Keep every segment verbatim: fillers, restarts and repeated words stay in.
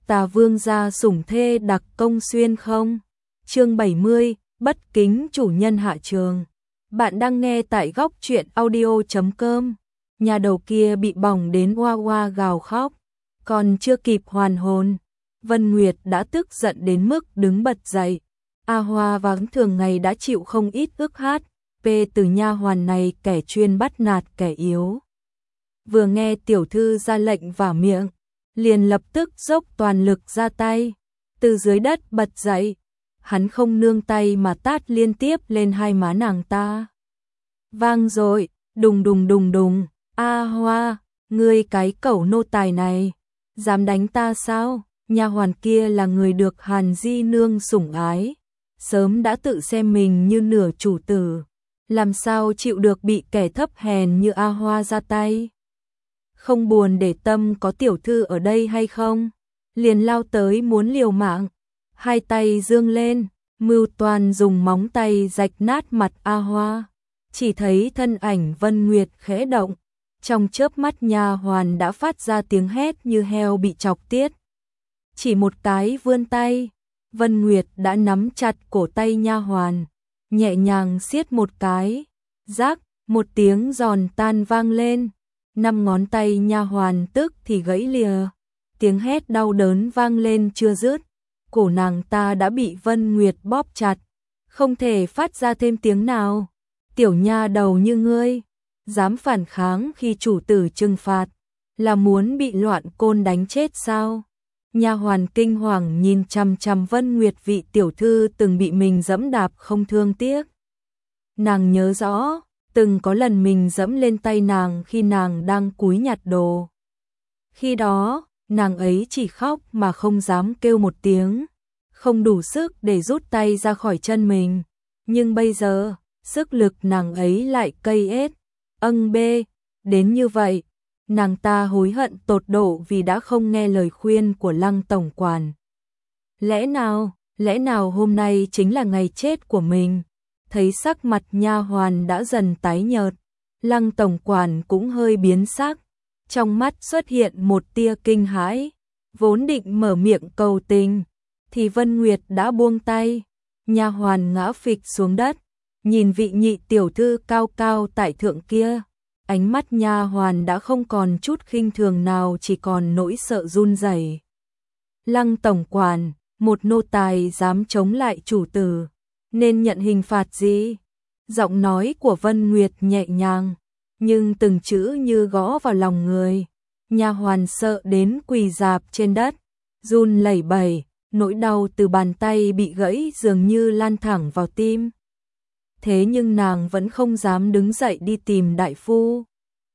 Tà vương gia sủng thê đặc công xuyên không? Chương bảy mươi, bất kính chủ nhân hạ trường. Bạn đang nghe tại góc truyện audio chấm com. Nhà đầu kia bị bỏng đến oa oa gào khóc, còn chưa kịp hoàn hồn, Vân Nguyệt đã tức giận đến mức đứng bật dậy. A Hoa vắng thường ngày đã chịu không ít ức hát, về từ nha hoàn này kẻ chuyên bắt nạt kẻ yếu. Vừa nghe tiểu thư ra lệnh vào miệng, liền lập tức dốc toàn lực ra tay, từ dưới đất bật dậy, hắn không nương tay mà tát liên tiếp lên hai má nàng ta. Vang rồi, đùng đùng đùng đùng, A Hoa, ngươi cái cẩu nô tài này, dám đánh ta sao? Nha hoàn kia là người được Hàn Di nương sủng ái, sớm đã tự xem mình như nửa chủ tử, làm sao chịu được bị kẻ thấp hèn như A Hoa ra tay. Không buồn để tâm có tiểu thư ở đây hay không, liền lao tới muốn liều mạng, hai tay giương lên, mưu toan dùng móng tay rạch nát mặt A Hoa. Chỉ thấy thân ảnh Vân Nguyệt khẽ động, trong chớp mắt nha hoàn đã phát ra tiếng hét như heo bị chọc tiết. Chỉ một cái vươn tay, Vân Nguyệt đã nắm chặt cổ tay nha hoàn, nhẹ nhàng siết một cái, rắc, một tiếng giòn tan vang lên, năm ngón tay nha hoàn tức thì gãy lìa, tiếng hét đau đớn vang lên chưa dứt, cổ nàng ta đã bị Vân Nguyệt bóp chặt, không thể phát ra thêm tiếng nào. Tiểu nha đầu như ngươi, dám phản kháng khi chủ tử trừng phạt, là muốn bị loạn côn đánh chết sao? Nha hoàn kinh hoàng nhìn chằm chằm Vân Nguyệt, vị tiểu thư từng bị mình dẫm đạp không thương tiếc. Nàng nhớ rõ, từng có lần mình dẫm lên tay nàng khi nàng đang cúi nhặt đồ. Khi đó, nàng ấy chỉ khóc mà không dám kêu một tiếng, không đủ sức để rút tay ra khỏi chân mình. Nhưng bây giờ, sức lực nàng ấy lại cây ết, âng bê, đến như vậy. Nàng ta hối hận tột độ vì đã không nghe lời khuyên của Lăng tổng quản. Lẽ nào, lẽ nào hôm nay chính là ngày chết của mình? Thấy sắc mặt nha hoàn đã dần tái nhợt, Lăng tổng quản cũng hơi biến sắc, trong mắt xuất hiện một tia kinh hãi, vốn định mở miệng cầu tình, thì Vân Nguyệt đã buông tay, nha hoàn ngã phịch xuống đất, nhìn vị nhị tiểu thư cao cao tại thượng kia. Ánh mắt nha hoàn đã không còn chút khinh thường nào, chỉ còn nỗi sợ run rẩy. Lăng tổng quản, một nô tài dám chống lại chủ tử, nên nhận hình phạt gì? Giọng nói của Vân Nguyệt nhẹ nhàng, nhưng từng chữ như gõ vào lòng người. Nha hoàn sợ đến quỳ rạp trên đất, run lẩy bẩy, nỗi đau từ bàn tay bị gãy dường như lan thẳng vào tim. Thế nhưng nàng vẫn không dám đứng dậy đi tìm đại phu.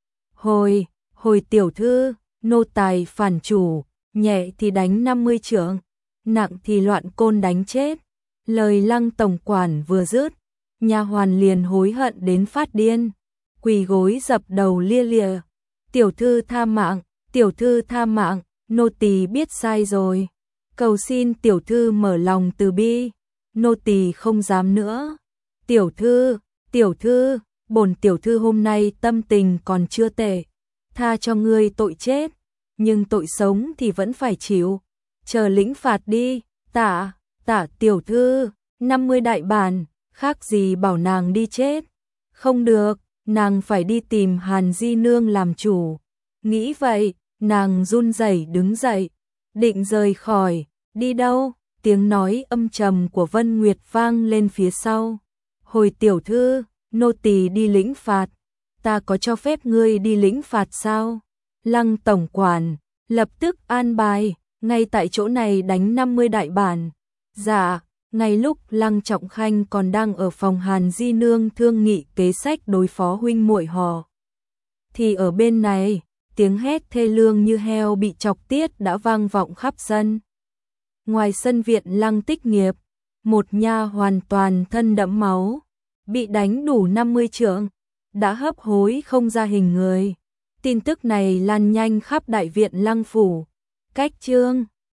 Hồi, hồi tiểu thư, nô tài phản chủ, nhẹ thì đánh năm mươi chưởng, nặng thì loạn côn đánh chết. Lời Lăng tổng quản vừa dứt, nha hoàn liền hối hận đến phát điên, quỳ gối dập đầu lia lịa. Tiểu thư tha mạng, tiểu thư tha mạng, nô tỳ biết sai rồi. Cầu xin tiểu thư mở lòng từ bi, nô tỳ không dám nữa. Tiểu thư, tiểu thư, bổn tiểu thư hôm nay tâm tình còn chưa tệ, tha cho ngươi tội chết, nhưng tội sống thì vẫn phải chịu, chờ lĩnh phạt đi. Tạ, tạ tiểu thư, năm mươi đại bản, khác gì bảo nàng đi chết. Không được, nàng phải đi tìm Hàn Di nương làm chủ. Nghĩ vậy, nàng run rẩy đứng dậy, định rời khỏi. Đi đâu? Tiếng nói âm trầm của Vân Nguyệt vang lên phía sau. Hồi tiểu thư, nô tỳ đi lĩnh phạt. Ta có cho phép ngươi đi lĩnh phạt sao? Lăng tổng quản lập tức an bài, ngay tại chỗ này đánh năm mươi đại bản. Dạ. Ngay lúc Lăng Trọng Khanh còn đang ở phòng Hàn Di nương thương nghị kế sách đối phó huynh muội họ, thì ở bên này, tiếng hét thê lương như heo bị chọc tiết đã vang vọng khắp sân. Ngoài sân viện Lăng Tích Nghiệp, một nha hoàn toàn thân đẫm máu, bị đánh đủ năm mươi chưởng, đã hấp hối không ra hình người. Tin tức này lan nhanh khắp đại viện Lăng phủ. Cách chương